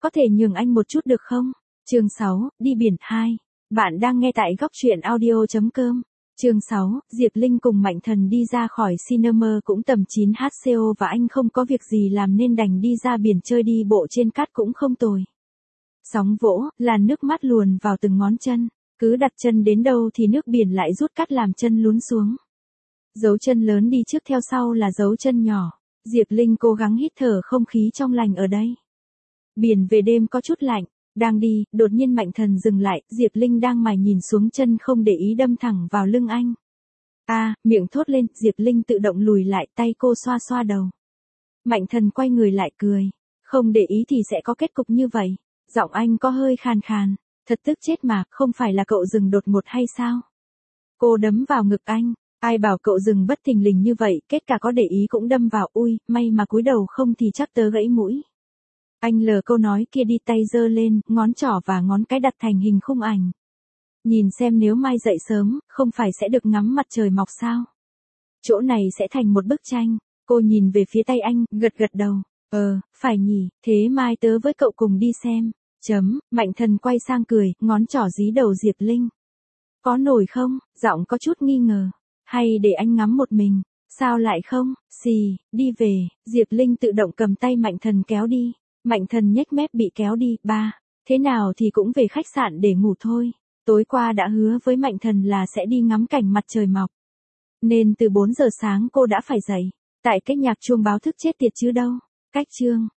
có thể nhường anh một chút được không? Chương 6, đi biển 2. Bạn đang nghe tại góc truyện audio.com. Chương 6, Diệp Linh cùng Mạnh Thần đi ra khỏi cinema cũng tầm 9h và anh không có việc gì làm nên đành đi ra biển chơi, đi bộ trên cát cũng không tồi. Sóng vỗ, làn nước mắt luồn vào từng ngón chân, cứ đặt chân đến đâu thì nước biển lại rút cát làm chân lún xuống. Dấu chân lớn đi trước theo sau là dấu chân nhỏ. Diệp Linh cố gắng hít thở không khí trong lành ở đây. Biển về đêm có chút lạnh, đang đi, đột nhiên Mạnh Thần dừng lại, Diệp Linh đang mải nhìn xuống chân không để ý đâm thẳng vào lưng anh. Miệng thốt lên, Diệp Linh tự động lùi lại, tay cô xoa xoa đầu. Mạnh Thần quay người lại cười, không để ý thì sẽ có kết cục như vậy. Giọng anh có hơi khàn khàn, thật tức chết mà, không phải là cậu dừng đột ngột hay sao? Cô đấm vào ngực anh. Ai bảo cậu dừng bất thình lình như vậy, kết cả có để ý cũng đâm vào, ui, may mà cúi đầu không thì chắc tớ gãy mũi. Anh lờ câu nói kia đi, tay giơ lên, ngón trỏ và ngón cái đặt thành hình khung ảnh. Nhìn xem nếu mai dậy sớm, không phải sẽ được ngắm mặt trời mọc sao? Chỗ này sẽ thành một bức tranh. Cô nhìn về phía tay anh, gật gật đầu. Phải nhỉ, thế mai tớ với cậu cùng đi xem. Mạnh Thần quay sang cười, ngón trỏ dí đầu Diệp Linh. Có nổi không? Giọng có chút nghi ngờ. Hay để anh ngắm một mình? Sao lại không? Đi về. Diệp Linh tự động cầm tay Mạnh Thần kéo đi. Mạnh Thần nhếch mép bị kéo đi. Thế nào thì cũng về khách sạn để ngủ thôi. Tối qua đã hứa với Mạnh Thần là sẽ đi ngắm cảnh mặt trời mọc. Nên từ 4 giờ sáng cô đã phải dậy. Tại cách nhạc chuông báo thức chết tiệt chứ đâu. Cách chương.